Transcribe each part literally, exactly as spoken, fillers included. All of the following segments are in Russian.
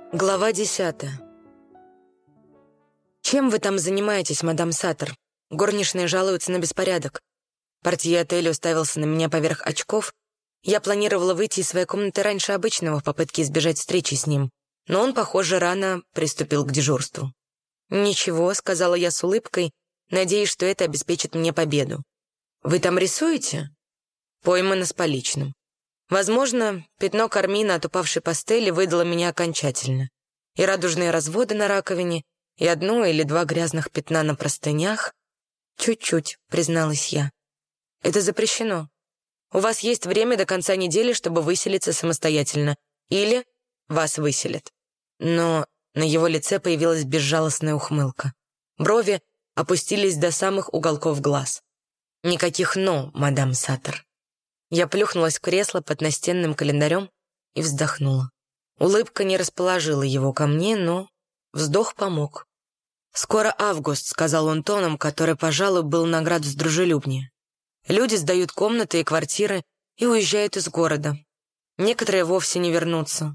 Глава десятая. «Чем вы там занимаетесь, мадам Саттер? Горничные жалуются на беспорядок». Портье отеля уставился на меня поверх очков. Я планировала выйти из своей комнаты раньше обычного в попытке избежать встречи с ним, но он, похоже, рано приступил к дежурству. «Ничего», — сказала я с улыбкой, надеясь, что это обеспечит мне победу. «Вы там рисуете?» Поймано с поличным. Возможно, пятно кармина от упавшей пастели выдало меня окончательно. И радужные разводы на раковине, и одно или два грязных пятна на простынях. «Чуть-чуть», — призналась я. «Это запрещено. У вас есть время до конца недели, чтобы выселиться самостоятельно. Или вас выселят». Но на его лице появилась безжалостная ухмылка. Брови опустились до самых уголков глаз. «Никаких «но», мадам Саттер». Я плюхнулась в кресло под настенным календарем и вздохнула. Улыбка не расположила его ко мне, но вздох помог. «Скоро август», — сказал он тоном, который, пожалуй, был на градус дружелюбнее. «Люди сдают комнаты и квартиры и уезжают из города. Некоторые вовсе не вернутся.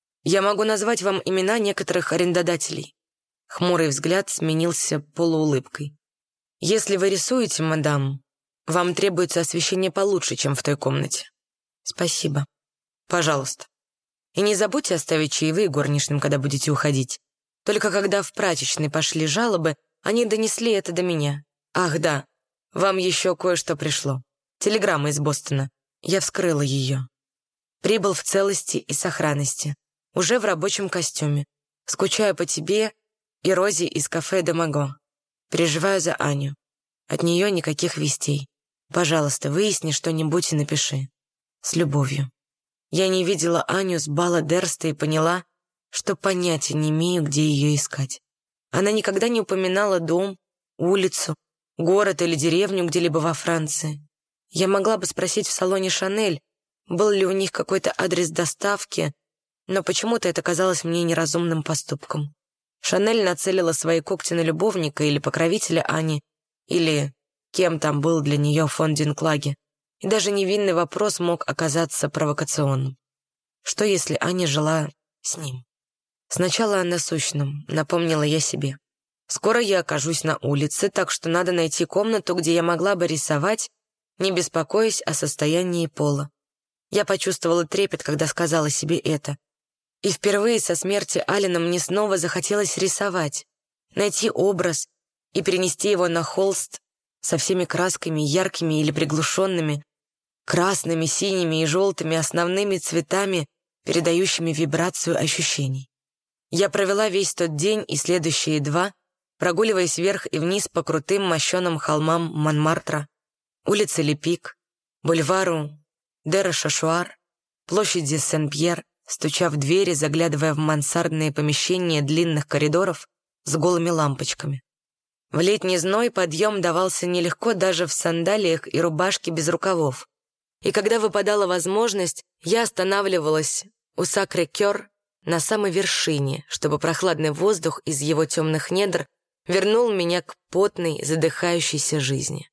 Я могу назвать вам имена некоторых арендодателей». Хмурый взгляд сменился полуулыбкой. «Если вы рисуете, мадам, вам требуется освещение получше, чем в той комнате». «Спасибо». «Пожалуйста. И не забудьте оставить чаевые горничным, когда будете уходить. Только когда в прачечной пошли жалобы, они донесли это до меня. Ах, да, вам еще кое-что пришло. Телеграмма из Бостона. Я вскрыла ее. Прибыл в целости и сохранности. Уже в рабочем костюме. Скучаю по тебе и Розе из кафе «Домаго». Переживаю за Аню. От нее никаких вестей. Пожалуйста, выясни что-нибудь и напиши. С любовью». Я не видела Аню с бала Дерста и поняла, что понятия не имею, где ее искать. Она никогда не упоминала дом, улицу, город или деревню где-либо во Франции. Я могла бы спросить в салоне «Шанель», был ли у них какой-то адрес доставки, но почему-то это казалось мне неразумным поступком. «Шанель» нацелила свои когти на любовника или покровителя Ани, или кем там был для нее фон Динклаге. И даже невинный вопрос мог оказаться провокационным. Что, если Аня жила с ним? Сначала о насущном, напомнила я себе. Скоро я окажусь на улице, так что надо найти комнату, где я могла бы рисовать, не беспокоясь о состоянии пола. Я почувствовала трепет, когда сказала себе это. И впервые со смерти Алина мне снова захотелось рисовать, найти образ и перенести его на холст со всеми красками, яркими или приглушенными, красными, синими и желтыми основными цветами, передающими вибрацию ощущений. Я провела весь тот день и следующие два, прогуливаясь вверх и вниз по крутым мощеным холмам Монмартра, улице Лепик, бульвару Дера-Шашуар, площади Сен-Пьер, стуча в двери, заглядывая в мансардные помещения длинных коридоров с голыми лампочками. В летний зной подъем давался нелегко даже в сандалиях и рубашке без рукавов. И когда выпадала возможность, я останавливалась у Сакрé-Кёр на самой вершине, чтобы прохладный воздух из его темных недр вернул меня к потной, задыхающейся жизни.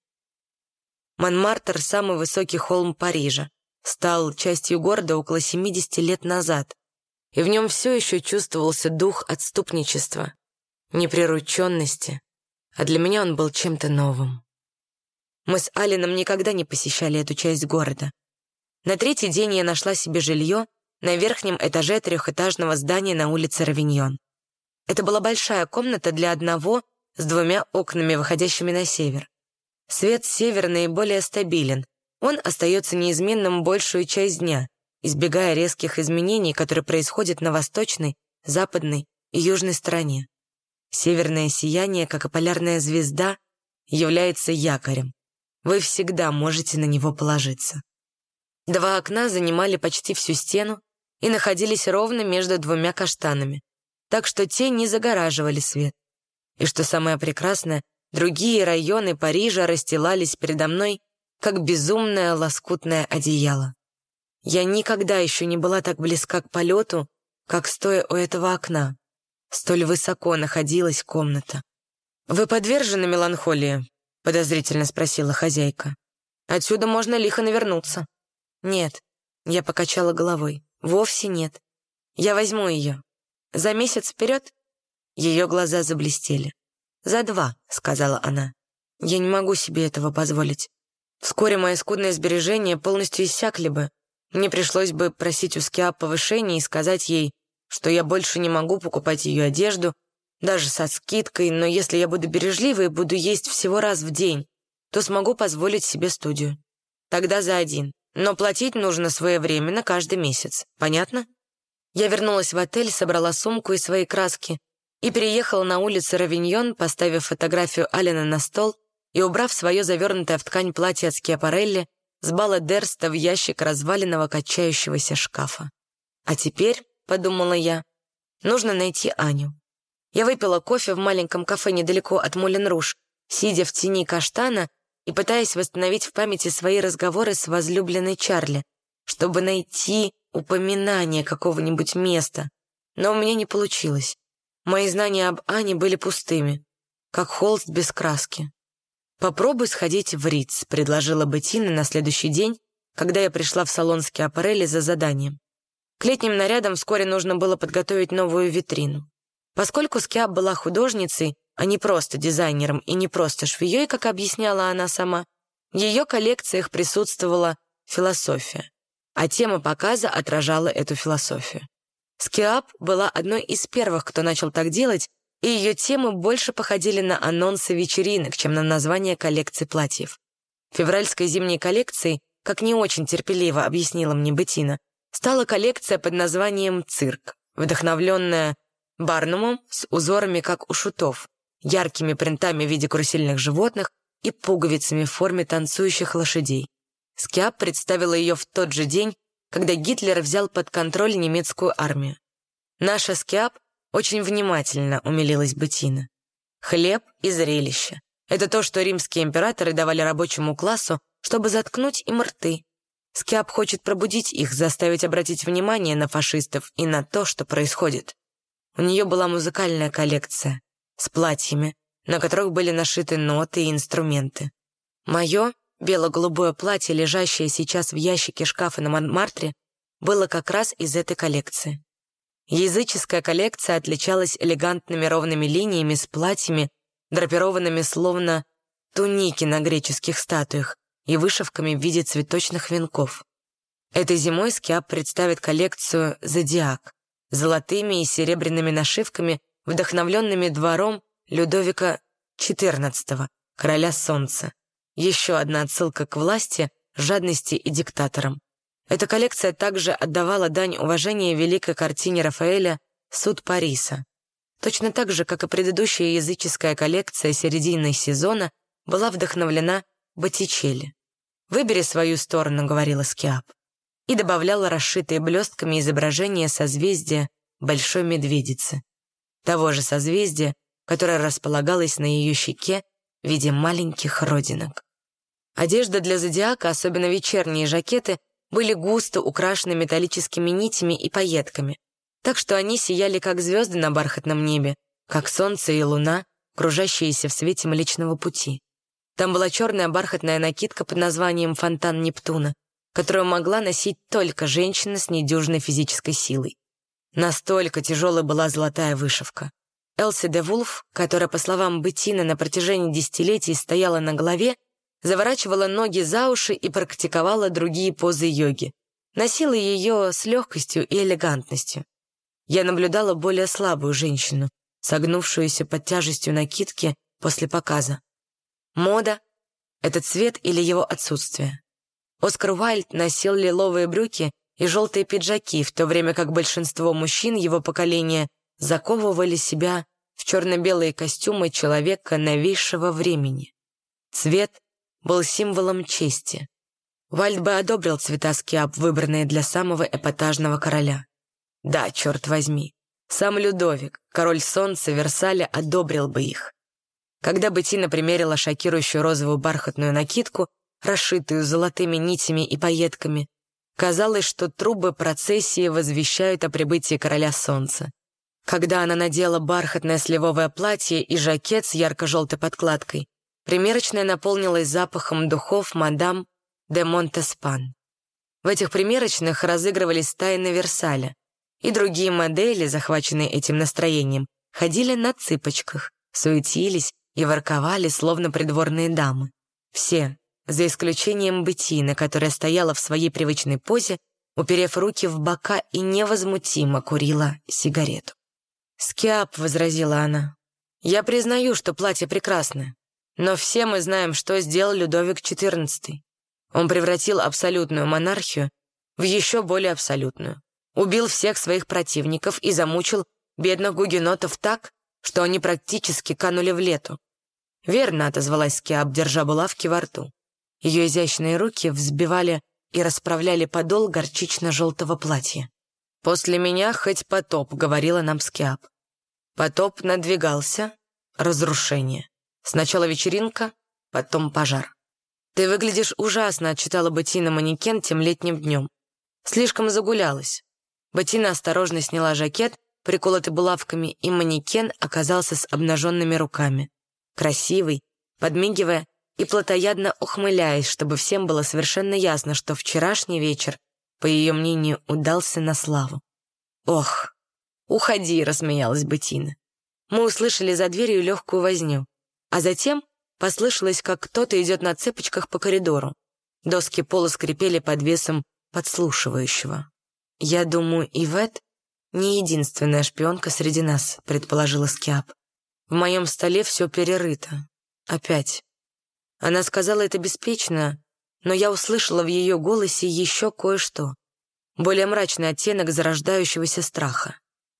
Монмартр, самый высокий холм Парижа, стал частью города около семидесяти лет назад, и в нем все еще чувствовался дух отступничества, неприрученности, а для меня он был чем-то новым. Мы с Алином никогда не посещали эту часть города. На третий день я нашла себе жилье на верхнем этаже трехэтажного здания на улице Равиньон. Это была большая комната для одного с двумя окнами, выходящими на север. Свет с севера наиболее стабилен. Он остается неизменным большую часть дня, избегая резких изменений, которые происходят на восточной, западной и южной стороне. Северное сияние, как и полярная звезда, является якорем. Вы всегда можете на него положиться. Два окна занимали почти всю стену и находились ровно между двумя каштанами, так что те не загораживали свет. И что самое прекрасное, другие районы Парижа расстилались передо мной, как безумное лоскутное одеяло. Я никогда еще не была так близка к полету, как стоя у этого окна. Столь высоко находилась комната. «Вы подвержены меланхолии?» — подозрительно спросила хозяйка. «Отсюда можно лихо навернуться». «Нет», — я покачала головой, — «вовсе нет. Я возьму ее. За месяц вперед?» Ее глаза заблестели. «За два», — сказала она. «Я не могу себе этого позволить. Вскоре мои скудные сбережения полностью иссякли бы. Мне пришлось бы просить у Скиап повышения и сказать ей, что я больше не могу покупать ее одежду, даже со скидкой, но если я буду бережливой и буду есть всего раз в день, то смогу позволить себе студию. Тогда за один. Но платить нужно своевременно каждый месяц. Понятно?» Я вернулась в отель, собрала сумку и свои краски и переехала на улицу Равиньон, поставив фотографию Алена на стол и убрав свое завернутое в ткань платье от Скиапарелли с бала Дерста в ящик разваленного качающегося шкафа. «А теперь, — подумала я, — нужно найти Аню». Я выпила кофе в маленьком кафе недалеко от Мулен-Руж, сидя в тени каштана и пытаясь восстановить в памяти свои разговоры с возлюбленной Чарли, чтобы найти упоминание какого-нибудь места. Но у меня не получилось. Мои знания об Ане были пустыми, как холст без краски. «Попробуй сходить в Риц», — предложила Беттина на следующий день, когда я пришла в салон Скиапарелли за заданием. К летним нарядам вскоре нужно было подготовить новую витрину. Поскольку Скиап была художницей, а не просто дизайнером и не просто швеей, как объясняла она сама, в ее коллекциях присутствовала философия, а тема показа отражала эту философию. Скиап была одной из первых, кто начал так делать, и ее темы больше походили на анонсы вечеринок, чем на название коллекций платьев. Февральской зимней коллекцией, как не очень терпеливо объяснила мне Беттина, стала коллекция под названием «Цирк», вдохновленная Барнумом с узорами, как у шутов, яркими принтами в виде карусельных животных и пуговицами в форме танцующих лошадей. Скиап представила ее в тот же день, когда Гитлер взял под контроль немецкую армию. Наша Скиап очень внимательно, умилилась Беттина. Хлеб и зрелище — это то, что римские императоры давали рабочему классу, чтобы заткнуть им рты. Скиап хочет пробудить их, заставить обратить внимание на фашистов и на то, что происходит. У нее была музыкальная коллекция с платьями, на которых были нашиты ноты и инструменты. Мое бело-голубое платье, лежащее сейчас в ящике шкафа на Монмартре, было как раз из этой коллекции. Языческая коллекция отличалась элегантными ровными линиями с платьями, драпированными словно туники на греческих статуях и вышивками в виде цветочных венков. Этой зимой Скиап представит коллекцию «Зодиак» с золотыми и серебряными нашивками, вдохновленными двором Людовика четырнадцатого, короля солнца. Еще одна отсылка к власти, жадности и диктаторам. Эта коллекция также отдавала дань уважения великой картине Рафаэля «Суд Париса». Точно так же, как и предыдущая языческая коллекция середины сезона, была вдохновлена Боттичелли. «Выбери свою сторону», — говорила Скиап, и добавляла расшитые блестками изображения созвездия Большой Медведицы, того же созвездия, которое располагалось на ее щеке в виде маленьких родинок. Одежда для зодиака, особенно вечерние жакеты, были густо украшены металлическими нитями и пайетками, так что они сияли как звезды на бархатном небе, как солнце и луна, кружащиеся в свете Млечного Пути. Там была черная бархатная накидка под названием «Фонтан Нептуна», которую могла носить только женщина с недюжной физической силой. Настолько тяжелой была золотая вышивка. Элси де Вулф, которая, по словам Беттины, на протяжении десятилетий стояла на голове, заворачивала ноги за уши и практиковала другие позы йоги. Носила ее с легкостью и элегантностью. Я наблюдала более слабую женщину, согнувшуюся под тяжестью накидки после показа. Мода — это цвет или его отсутствие. Оскар Уайльд носил лиловые брюки и желтые пиджаки, в то время как большинство мужчин его поколения заковывали себя в черно-белые костюмы человека новейшего времени. Цвет был символом чести. Уайльд бы одобрил цвета Скиап, выбранные для самого эпатажного короля. Да, черт возьми, сам Людовик, король солнца Версаля, одобрил бы их. Когда Беттина примерила шокирующую розовую бархатную накидку, расшитую золотыми нитями и пайетками, казалось, что трубы процессии возвещают о прибытии короля солнца. Когда она надела бархатное сливовое платье и жакет с ярко-желтой подкладкой, примерочная наполнилась запахом духов мадам де Монтеспан. В этих примерочных разыгрывались тайны Версаля. и другие модели, захваченные этим настроением, ходили на цыпочках, суетились и ворковали, словно придворные дамы. Все, за исключением Беттины, которая стояла в своей привычной позе, уперев руки в бока и невозмутимо курила сигарету. «Скиап», — возразила она, — «я признаю, что платье прекрасное, но все мы знаем, что сделал Людовик четырнадцатый. Он превратил абсолютную монархию в еще более абсолютную, убил всех своих противников и замучил бедных гугенотов так, что они практически канули в лету». «Верно», — отозвалась Скиап, держа булавки во рту. Ее изящные руки взбивали и расправляли подол горчично-желтого платья. «После меня хоть потоп», — говорила нам Скиап. Потоп надвигался, разрушение. Сначала вечеринка, потом пожар. «Ты выглядишь ужасно», — отчитала Беттина манекен тем летним днем. Слишком загулялась. Беттина осторожно сняла жакет, приколотый булавками, и манекен оказался с обнаженными руками. Красивый, подмигивая и плотоядно ухмыляясь, чтобы всем было совершенно ясно, что вчерашний вечер, по ее мнению, удался на славу. «Ох, уходи», — рассмеялась Беттина. Мы услышали за дверью легкую возню, а затем послышалось, как кто-то идет на цыпочках по коридору. Доски пола скрипели под весом подслушивающего. «Я думаю, Ивет не единственная шпионка среди нас», — предположила Скиап. «В моем столе все перерыто. Опять». Она сказала это беспечно, но я услышала в ее голосе еще кое-что. Более мрачный оттенок зарождающегося страха.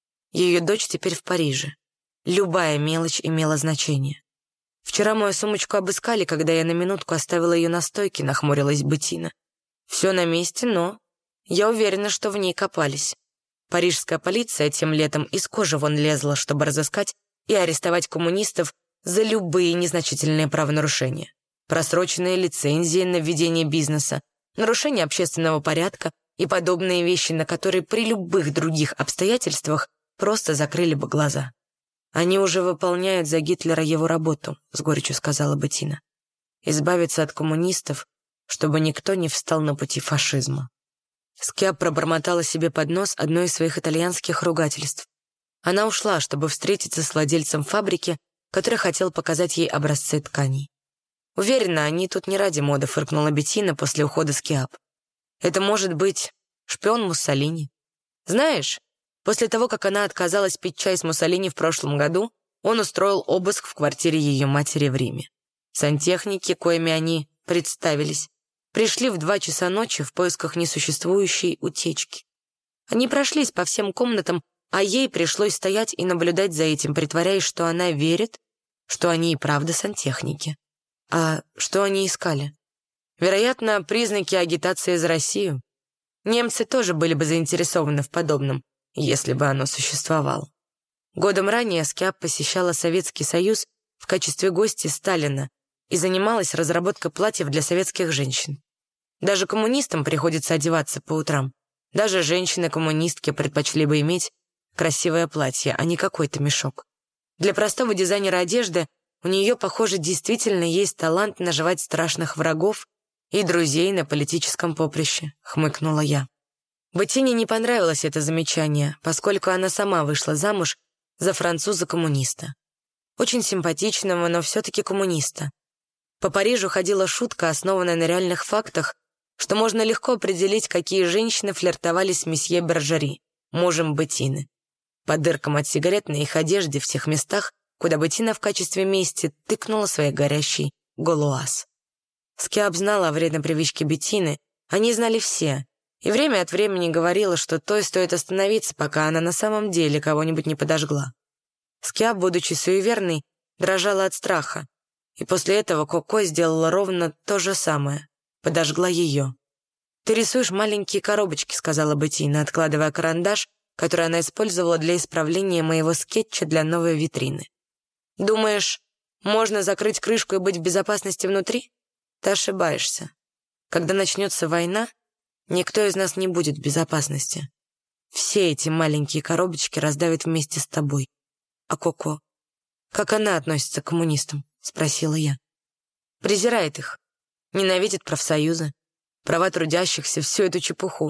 Ее дочь теперь в Париже. Любая мелочь имела значение. «Вчера мою сумочку обыскали, когда я на минутку оставила ее на стойке», — нахмурилась Беттина. «Все на месте, но я уверена, что в ней копались. Парижская полиция тем летом из кожи вон лезла, чтобы разыскать и арестовать коммунистов за любые незначительные правонарушения. Просроченные лицензии на ведение бизнеса, нарушение общественного порядка и подобные вещи, на которые при любых других обстоятельствах просто закрыли бы глаза. Они уже выполняют за Гитлера его работу», — с горечью сказала Беттина. «Избавиться от коммунистов, чтобы никто не встал на пути фашизма». Скиап пробормотала себе под нос одно из своих итальянских ругательств. Она ушла, чтобы встретиться с владельцем фабрики, который хотел показать ей образцы тканей. «Уверена, они тут не ради моды», — фыркнула Беттина после ухода Скиап. «Это может быть шпион Муссолини. Знаешь, после того, как она отказалась пить чай с Муссолини в прошлом году, он устроил обыск в квартире ее матери в Риме. Сантехники, коими они представились, пришли в два часа ночи в поисках несуществующей утечки. Они прошлись по всем комнатам, а ей пришлось стоять и наблюдать за этим, притворяясь, что она верит, что они и правда сантехники. А что они искали? Вероятно, признаки агитации за Россию. Немцы тоже были бы заинтересованы в подобном, если бы оно существовало. Годом ранее Скиап посещала Советский Союз в качестве гостья Сталина и занималась разработкой платьев для советских женщин. Даже коммунистам приходится одеваться по утрам. Даже женщины-коммунистки предпочли бы иметь красивое платье, а не какой-то мешок. Для простого дизайнера одежды у нее, похоже, действительно есть талант наживать страшных врагов и друзей на политическом поприще, хмыкнула я. Беттине не понравилось это замечание, поскольку она сама вышла замуж за француза-коммуниста. Очень симпатичного, но все-таки коммуниста. По Парижу ходила шутка, основанная на реальных фактах, что можно легко определить, какие женщины флиртовали с месье Бержери, мужем Беттины. По дыркам от сигарет на их одежде в тех местах, куда Беттина в качестве мести тыкнула своей горящий голуаз. Скиап знала о вредной привычке Беттины, они знали все, и время от времени говорила, что той стоит остановиться, пока она на самом деле кого-нибудь не подожгла. Скиап, будучи суеверной, дрожала от страха, и после этого Коко сделала ровно то же самое, подожгла ее. «Ты рисуешь маленькие коробочки», — сказала Беттина, откладывая карандаш, который она использовала для исправления моего скетча для новой витрины. «Думаешь, можно закрыть крышку и быть в безопасности внутри? Ты ошибаешься. Когда начнется война, никто из нас не будет в безопасности. Все эти маленькие коробочки раздавят вместе с тобой. А Коко? Как она относится к коммунистам?» — спросила я. «Презирает их. Ненавидит профсоюзы, права трудящихся, всю эту чепуху.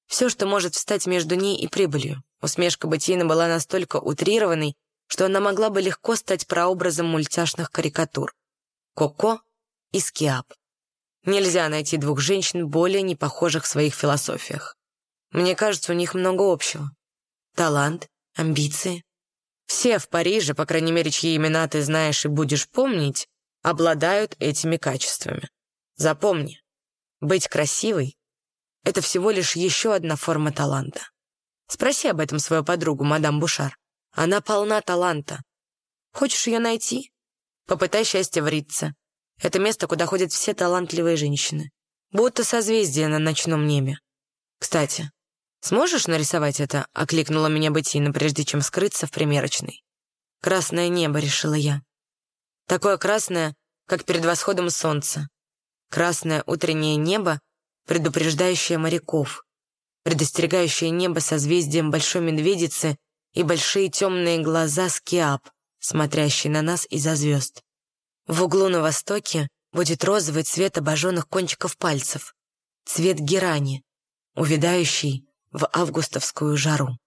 Все, что может встать между ней и прибылью. Усмешка Беттина была настолько утрированной, что она могла бы легко стать прообразом мультяшных карикатур. Коко и Скиап. Нельзя найти двух женщин, более не похожих в своих философиях. Мне кажется, у них много общего. Талант, амбиции. Все в Париже, по крайней мере, чьи имена ты знаешь и будешь помнить, обладают этими качествами. Запомни, быть красивой — это всего лишь еще одна форма таланта. Спроси об этом свою подругу, мадам Бушар. Она полна таланта. Хочешь ее найти? Попытай счастье в Ритце. Это место, куда ходят все талантливые женщины. Будто созвездие на ночном небе. Кстати, сможешь нарисовать это? Окликнула меня Беттина, прежде чем скрыться в примерочной. Красное небо, решила я. Такое красное, как перед восходом солнца. Красное утреннее небо, предупреждающее моряков. Предостерегающее небо созвездием Большой Медведицы и большие темные глаза Скиап, смотрящие на нас из-за звезд. В углу на востоке будет розовый цвет обожженных кончиков пальцев, цвет герани, увядающий в августовскую жару.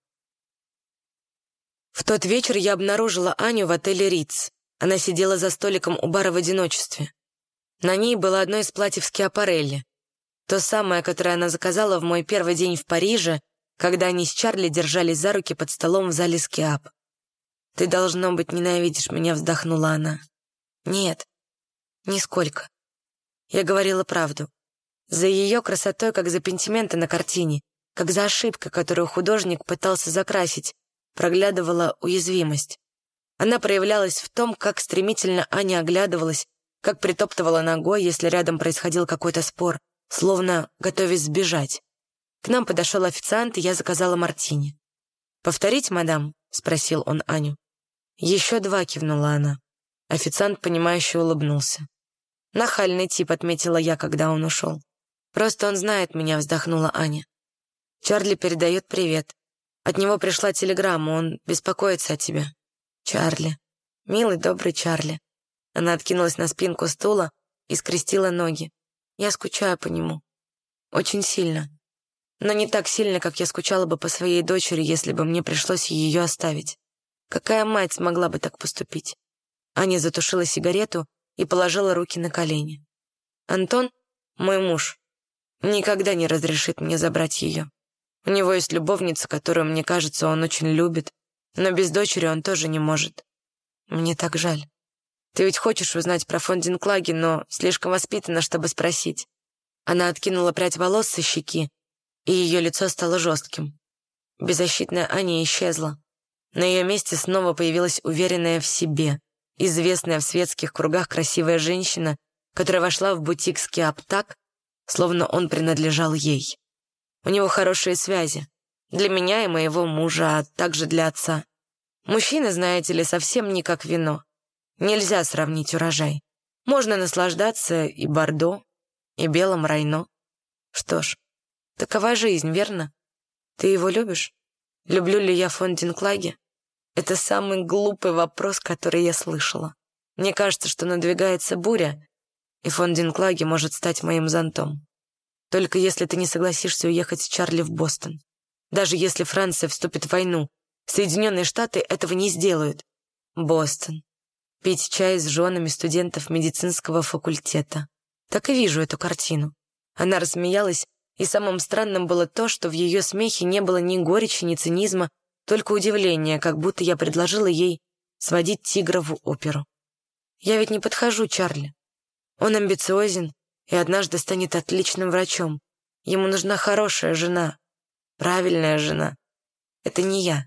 В тот вечер я обнаружила Аню в отеле «Риц». Она сидела за столиком у бара в одиночестве. На ней было одно из платьев Скиапарелли, то самое, которое она заказала в мой первый день в Париже, когда они с Чарли держались за руки под столом в зале Скиап. «Ты, должно быть, ненавидишь меня», — вздохнула она. «Нет, нисколько. Я говорила правду. За ее красотой, как за пентименты на картине, как за ошибкой, которую художник пытался закрасить, проглядывала уязвимость. Она проявлялась в том, как стремительно Аня оглядывалась, как притоптывала ногой, если рядом происходил какой-то спор, словно готовясь сбежать. К нам подошел официант, и я заказала мартини. «Повторить, мадам?» — спросил он Аню. «Еще два», — кивнула она. Официант, понимающе улыбнулся. «Нахальный тип», — отметила я, когда он ушел. «Просто он знает меня», — вздохнула Аня. «Чарли передает привет. От него пришла телеграмма, он беспокоится о тебе». «Чарли. Милый, добрый Чарли». Она откинулась на спинку стула и скрестила ноги. «Я скучаю по нему. Очень сильно. Но не так сильно, как я скучала бы по своей дочери, если бы мне пришлось ее оставить. Какая мать смогла бы так поступить?» Аня затушила сигарету и положила руки на колени. «Антон, мой муж, никогда не разрешит мне забрать ее. У него есть любовница, которую, мне кажется, он очень любит, но без дочери он тоже не может. Мне так жаль. Ты ведь хочешь узнать про фон Динклаги, но слишком воспитана, чтобы спросить». Она откинула прядь волос со щеки, и ее лицо стало жестким. Беззащитная Аня исчезла. На ее месте снова появилась уверенная в себе, известная в светских кругах красивая женщина, которая вошла в бутик Скиап так, словно он принадлежал ей. У него хорошие связи. Для меня и моего мужа, а также для отца. Мужчины, знаете ли, совсем не как вино. Нельзя сравнить урожай. Можно наслаждаться и бордо, и белым райно. Что ж, такова жизнь, верно? Ты его любишь? Люблю ли я фон Динклаги? Это самый глупый вопрос, который я слышала. Мне кажется, что надвигается буря, и фон Динклаги может стать моим зонтом. Только если ты не согласишься уехать с Чарли в Бостон. Даже если Франция вступит в войну, Соединенные Штаты этого не сделают. Бостон. Пить чай с женами студентов медицинского факультета. Так и вижу эту картину. Она рассмеялась, и самым странным было то, что в ее смехе не было ни горечи, ни цинизма, только удивление, как будто я предложила ей сводить тигра в оперу. Я ведь не подхожу Чарли. Он амбициозен и однажды станет отличным врачом. Ему нужна хорошая жена, правильная жена. Это не я.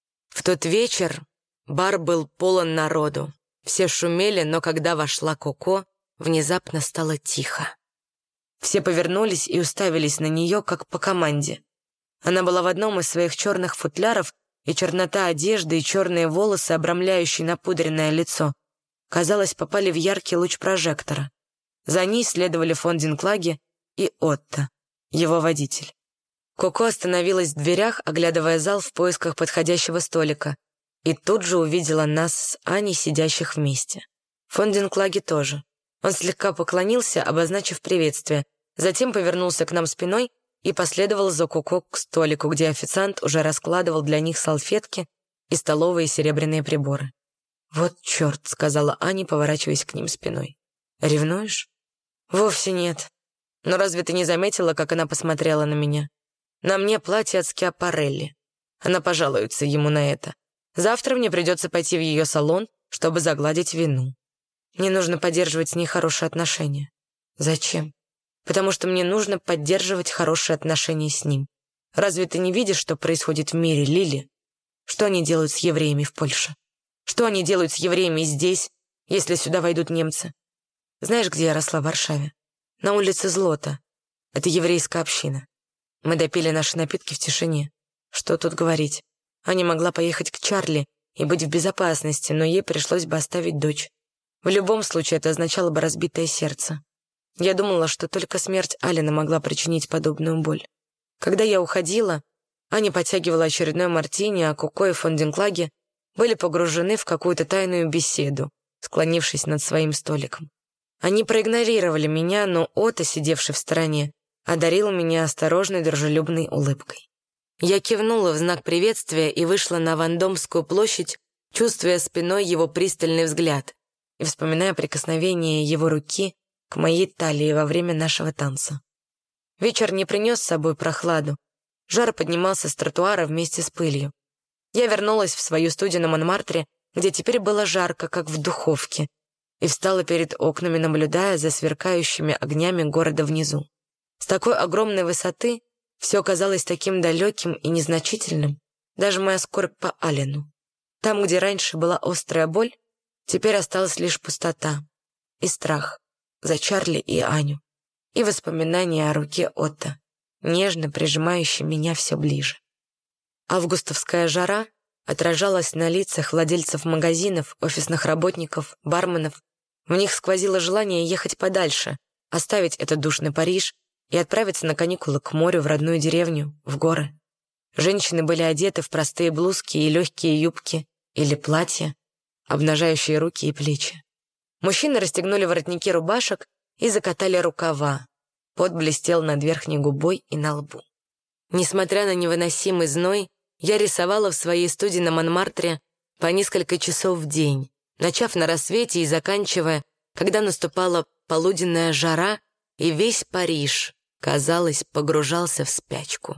В тот вечер бар был полон народу. Все шумели, но когда вошла Коко, внезапно стало тихо. Все повернулись и уставились на нее, как по команде. Она была в одном из своих черных футляров, и чернота одежды и черные волосы, обрамляющие напудренное лицо, казалось, попали в яркий луч прожектора. За ней следовали фон Динклаги и Отто, его водитель. Коко остановилась в дверях, оглядывая зал в поисках подходящего столика, и тут же увидела нас с Аней, сидящих вместе. Фон Динклаги тоже. Он слегка поклонился, обозначив приветствие, затем повернулся к нам спиной и последовал за Коко к столику, где официант уже раскладывал для них салфетки и столовые серебряные приборы. «Вот черт», — сказала Аня, поворачиваясь к ним спиной. «Ревнуешь?» «Вовсе нет. Но разве ты не заметила, как она посмотрела на меня? На мне платье от Скиапарелли. Она пожалуется ему на это. Завтра мне придется пойти в ее салон, чтобы загладить вину. Мне нужно поддерживать с ней хорошие отношения». «Зачем?» «Потому что мне нужно поддерживать хорошие отношения с ним. Разве ты не видишь, что происходит в мире, Лили? Что они делают с евреями в Польше? Что они делают с евреями здесь, если сюда войдут немцы? Знаешь, где я росла в Варшаве? На улице Злота. Это еврейская община. Мы допили наши напитки в тишине. Что тут говорить? Аня могла поехать к Чарли и быть в безопасности, но ей пришлось бы оставить дочь. В любом случае это означало бы разбитое сердце. Я думала, что только смерть Алина могла причинить подобную боль. Когда я уходила, Аня подтягивала очередной мартини, а Коко и Фонденклаге были погружены в какую-то тайную беседу, склонившись над своим столиком. Они проигнорировали меня, но Отто, сидевший в стороне, одарил меня осторожной, дружелюбной улыбкой. Я кивнула в знак приветствия и вышла на Вандомскую площадь, чувствуя спиной его пристальный взгляд и вспоминая прикосновение его руки к моей талии во время нашего танца. Вечер не принес с собой прохладу. Жар поднимался с тротуара вместе с пылью. Я вернулась в свою студию на Монмартре, где теперь было жарко, как в духовке, и встала перед окнами, наблюдая за сверкающими огнями города внизу. С такой огромной высоты все казалось таким далеким и незначительным, даже моя скорбь по Алину. Там, где раньше была острая боль, теперь осталась лишь пустота и страх за Чарли и Аню, и воспоминания о руке Отто, нежно прижимающей меня все ближе. Августовская жара отражалась на лицах владельцев магазинов, офисных работников, барменов. В них сквозило желание ехать подальше, оставить этот душный Париж и отправиться на каникулы к морю, в родную деревню, в горы. Женщины были одеты в простые блузки и легкие юбки или платья, обнажающие руки и плечи. Мужчины расстегнули воротники рубашек и закатали рукава. Пот блестел над верхней губой и на лбу. Несмотря на невыносимый зной, я рисовала в своей студии на Монмартре по несколько часов в день, начав на рассвете и заканчивая, когда наступала полуденная жара, и весь Париж, казалось, погружался в спячку.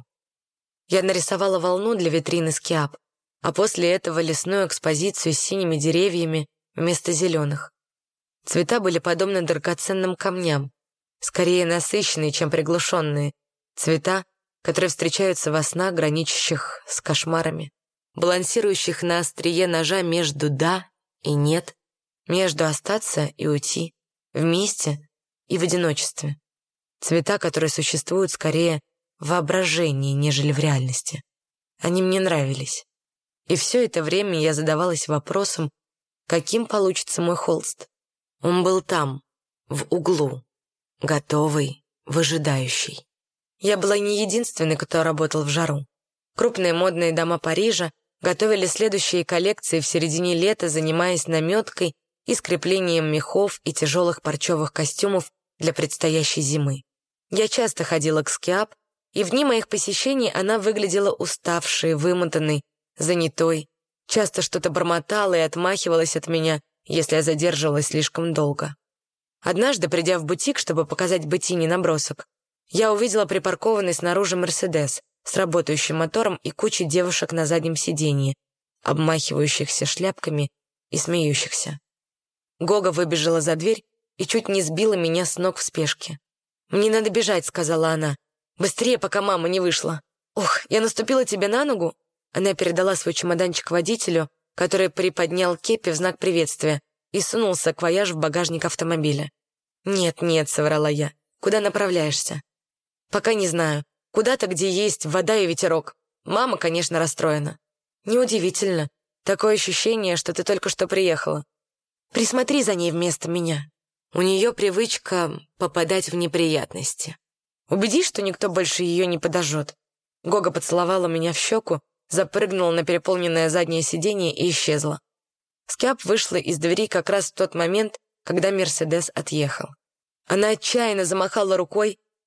Я нарисовала волну для витрины Скиап, а после этого лесную экспозицию с синими деревьями вместо зеленых. Цвета были подобны драгоценным камням, скорее насыщенные, чем приглушенные. Цвета, которые встречаются во снах, граничащих с кошмарами, балансирующих на острие ножа между «да» и «нет», между остаться и уйти, вместе и в одиночестве. Цвета, которые существуют скорее в воображении, нежели в реальности. Они мне нравились. И все это время я задавалась вопросом, каким получится мой холст. Он был там, в углу, готовый, выжидающий. Я была не единственной, кто работал в жару. Крупные модные дома Парижа готовили следующие коллекции в середине лета, занимаясь наметкой и скреплением мехов и тяжелых парчевых костюмов для предстоящей зимы. Я часто ходила к Скиап, и в дни моих посещений она выглядела уставшей, вымотанной, занятой, часто что-то бормотала и отмахивалась от меня, если я задерживалась слишком долго. Однажды, придя в бутик, чтобы показать Беттине набросок, я увидела припаркованный снаружи Мерседес с работающим мотором и кучей девушек на заднем сиденье, обмахивающихся шляпками и смеющихся. Гога выбежала за дверь и чуть не сбила меня с ног в спешке. «Мне надо бежать», — сказала она. «Быстрее, пока мама не вышла». «Ох, я наступила тебе на ногу?» Она передала свой чемоданчик водителю, который приподнял кепи в знак приветствия и сунул саквояж в багажник автомобиля. «Нет, нет», — соврала я. «Куда направляешься?» «Пока не знаю. Куда-то, где есть вода и ветерок. Мама, конечно, расстроена». «Неудивительно. Такое ощущение, что ты только что приехала. Присмотри за ней вместо меня. У нее привычка попадать в неприятности. Убедись, что никто больше ее не подожжет». Гога поцеловала меня в щеку, запрыгнула на переполненное заднее сиденье и исчезла. Скиап вышла из двери как раз в тот момент, когда Мерседес отъехал. Она отчаянно замахала рукой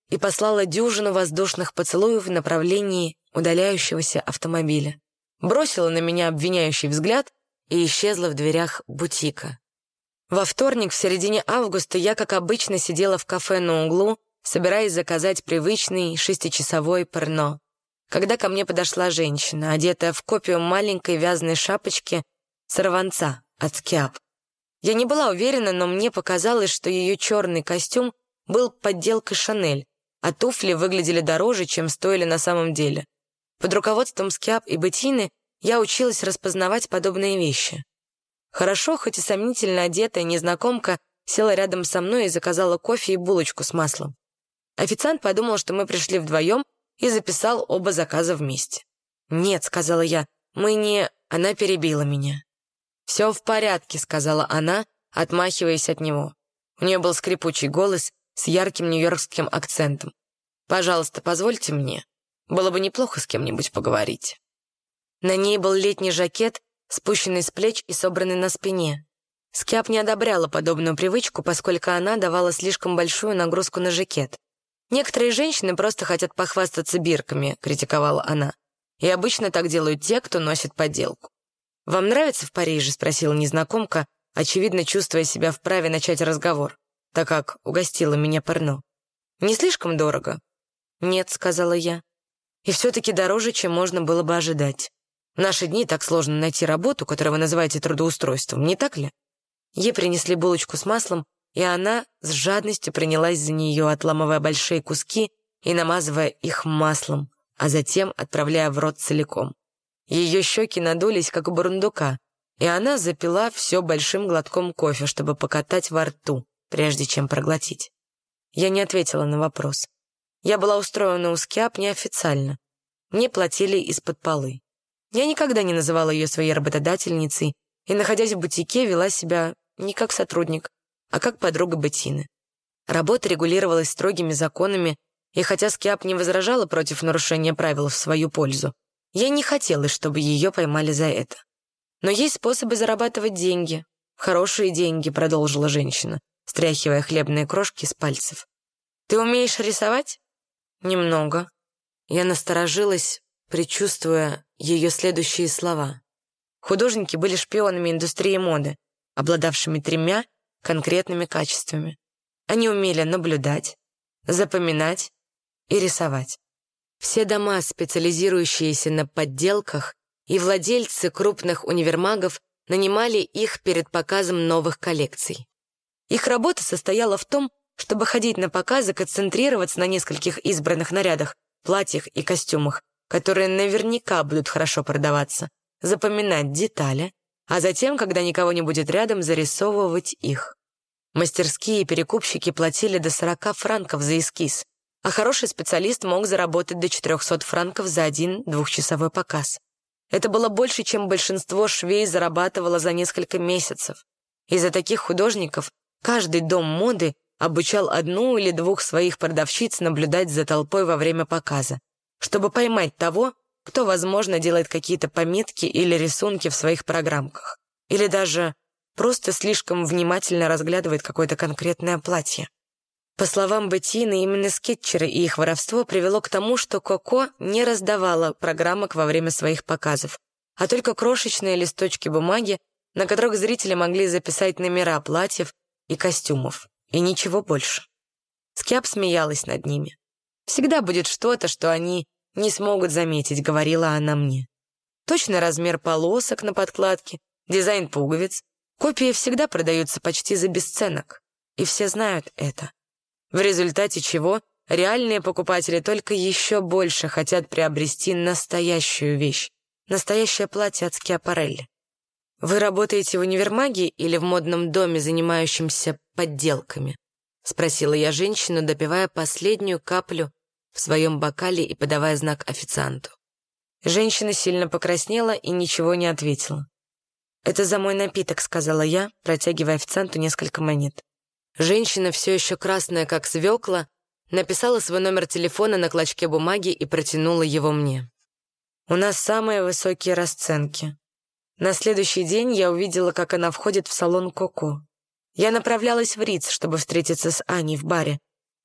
и послала дюжину воздушных поцелуев в направлении удаляющегося автомобиля. Бросила на меня обвиняющий взгляд и исчезла в дверях бутика. Во вторник, в середине августа, я, как обычно, сидела в кафе на углу, собираясь заказать привычный шестичасовой порно, когда ко мне подошла женщина, одетая в копию маленькой вязаной шапочки сорванца от Скиап. Я не была уверена, но мне показалось, что ее черный костюм был подделкой Шанель, а туфли выглядели дороже, чем стоили на самом деле. Под руководством Скиап и Беттины я училась распознавать подобные вещи. Хорошо, хоть и сомнительно одетая незнакомка села рядом со мной и заказала кофе и булочку с маслом. Официант подумал, что мы пришли вдвоем, и записал оба заказа вместе. «Нет», — сказала я, — «мы не...» Она перебила меня. «Все в порядке», — сказала она, отмахиваясь от него. У нее был скрипучий голос с ярким нью-йоркским акцентом. «Пожалуйста, позвольте мне. Было бы неплохо с кем-нибудь поговорить». На ней был летний жакет, спущенный с плеч и собранный на спине. Скиап не одобряла подобную привычку, поскольку она давала слишком большую нагрузку на жакет. «Некоторые женщины просто хотят похвастаться бирками», — критиковала она. «И обычно так делают те, кто носит подделку». «Вам нравится в Париже?» — спросила незнакомка, очевидно чувствуя себя вправе начать разговор, так как угостила меня порно. «Не слишком дорого?» «Нет», — сказала я. «И все-таки дороже, чем можно было бы ожидать. В наши дни так сложно найти работу, которую вы называете трудоустройством, не так ли?» Ей принесли булочку с маслом, и она с жадностью принялась за нее, отламывая большие куски и намазывая их маслом, а затем отправляя в рот целиком. Ее щеки надулись, как у бурундука, и она запила все большим глотком кофе, чтобы покатать во рту, прежде чем проглотить. Я не ответила на вопрос. Я была устроена у Скиап неофициально. Мне платили из-под полы. Я никогда не называла ее своей работодательницей и, находясь в бутике, вела себя не как сотрудник, а как подруга Беттины. Работа регулировалась строгими законами, и хотя Скиап не возражала против нарушения правил в свою пользу, я не хотела, чтобы ее поймали за это. «Но есть способы зарабатывать деньги. Хорошие деньги», — продолжила женщина, стряхивая хлебные крошки с пальцев. «Ты умеешь рисовать?» «Немного». Я насторожилась, предчувствуя ее следующие слова. Художники были шпионами индустрии моды, обладавшими тремя конкретными качествами. Они умели наблюдать, запоминать и рисовать. Все дома, специализирующиеся на подделках, и владельцы крупных универмагов нанимали их перед показом новых коллекций. Их работа состояла в том, чтобы ходить на показы, концентрироваться на нескольких избранных нарядах, платьях и костюмах, которые наверняка будут хорошо продаваться, запоминать детали, а затем, когда никого не будет рядом, зарисовывать их. Мастерские и перекупщики платили до сорока франков за эскиз, а хороший специалист мог заработать до четырехсот франков за один двухчасовой показ. Это было больше, чем большинство швей зарабатывало за несколько месяцев. Из-за таких художников каждый дом моды обучал одну или двух своих продавщиц наблюдать за толпой во время показа, чтобы поймать того, кто, возможно, делает какие-то пометки или рисунки в своих программках, или даже просто слишком внимательно разглядывает какое-то конкретное платье. По словам Беттины, именно скетчеры и их воровство привело к тому, что Коко не раздавала программок во время своих показов, а только крошечные листочки бумаги, на которых зрители могли записать номера платьев и костюмов, и ничего больше. Скиап смеялась над ними. «Всегда будет что-то, что они не смогут заметить», — говорила она мне. Точный размер полосок на подкладке, дизайн пуговиц. Копии всегда продаются почти за бесценок, и все знают это. В результате чего реальные покупатели только еще больше хотят приобрести настоящую вещь, настоящее платье от Скиапарелли. «Вы работаете в универмаге или в модном доме, занимающемся подделками?» — спросила я женщину, допивая последнюю каплю в своем бокале и подавая знак официанту. Женщина сильно покраснела и ничего не ответила. «Это за мой напиток», — сказала я, протягивая официанту несколько монет. Женщина, все еще красная, как свекла, написала свой номер телефона на клочке бумаги и протянула его мне. «У нас самые высокие расценки». На следующий день я увидела, как она входит в салон Коко. Я направлялась в Риц, чтобы встретиться с Аней в баре.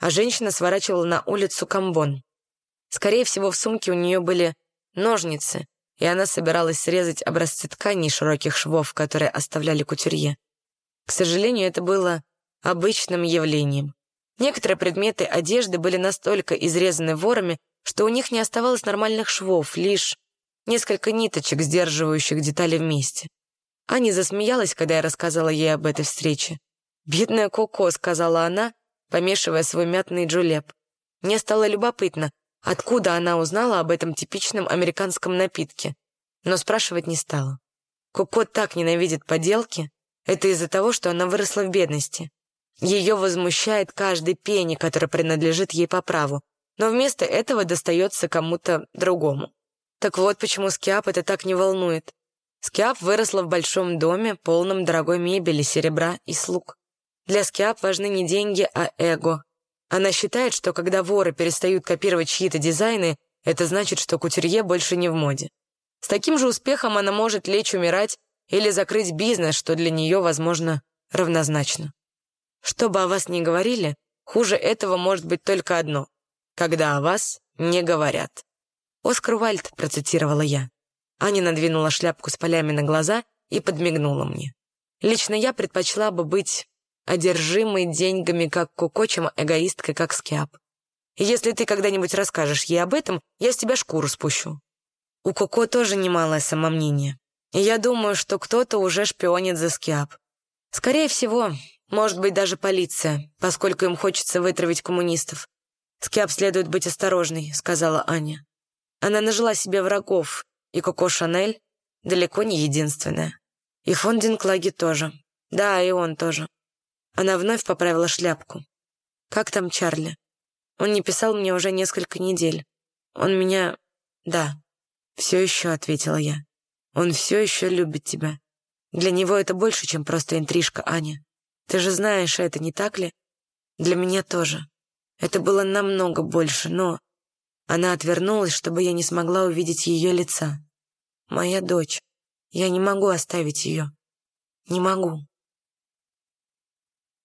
а женщина сворачивала на улицу Камбон. Скорее всего, в сумке у нее были ножницы, и она собиралась срезать образцы тканей широких швов, которые оставляли кутюрье. К сожалению, это было обычным явлением. Некоторые предметы одежды были настолько изрезаны ворами, что у них не оставалось нормальных швов, лишь несколько ниточек, сдерживающих детали вместе. Аня засмеялась, когда я рассказала ей об этой встрече. «Бедная Коко», — сказала она, помешивая свой мятный джулеп. Мне стало любопытно, откуда она узнала об этом типичном американском напитке, но спрашивать не стала. Коко так ненавидит поделки. Это из-за того, что она выросла в бедности. Ее возмущает каждый пенни, который принадлежит ей по праву, но вместо этого достается кому-то другому. Так вот почему Скиап это так не волнует. Скиап выросла в большом доме, полном дорогой мебели, серебра и слуг. Для Скиап важны не деньги, а эго. Она считает, что когда воры перестают копировать чьи-то дизайны, это значит, что кутюрье больше не в моде. С таким же успехом она может лечь умирать или закрыть бизнес, что для нее, возможно, равнозначно. Что бы о вас ни говорили, хуже этого может быть только одно — когда о вас не говорят. «Оскар Уайльд», — процитировала я. Аня надвинула шляпку с полями на глаза и подмигнула мне. Лично я предпочла бы быть одержимой деньгами как Коко, чем эгоисткой как Скиап. И если ты когда-нибудь расскажешь ей об этом, я с тебя шкуру спущу. У Коко тоже немалое самомнение. И я думаю, что кто-то уже шпионит за Скиап. Скорее всего, может быть, даже полиция, поскольку им хочется вытравить коммунистов. «Скиап следует быть осторожной», — сказала Аня. Она нажила себе врагов, и Коко Шанель далеко не единственная. И фон Динклаги тоже. Да, и он тоже. Она вновь поправила шляпку. «Как там Чарли? Он не писал мне уже несколько недель. Он меня...» «Да, все еще», — ответила я. «Он все еще любит тебя. Для него это больше, чем просто интрижка, Аня. Ты же знаешь это, не так ли? Для меня тоже. Это было намного больше, но...» Она отвернулась, чтобы я не смогла увидеть ее лица. «Моя дочь. Я не могу оставить ее. Не могу».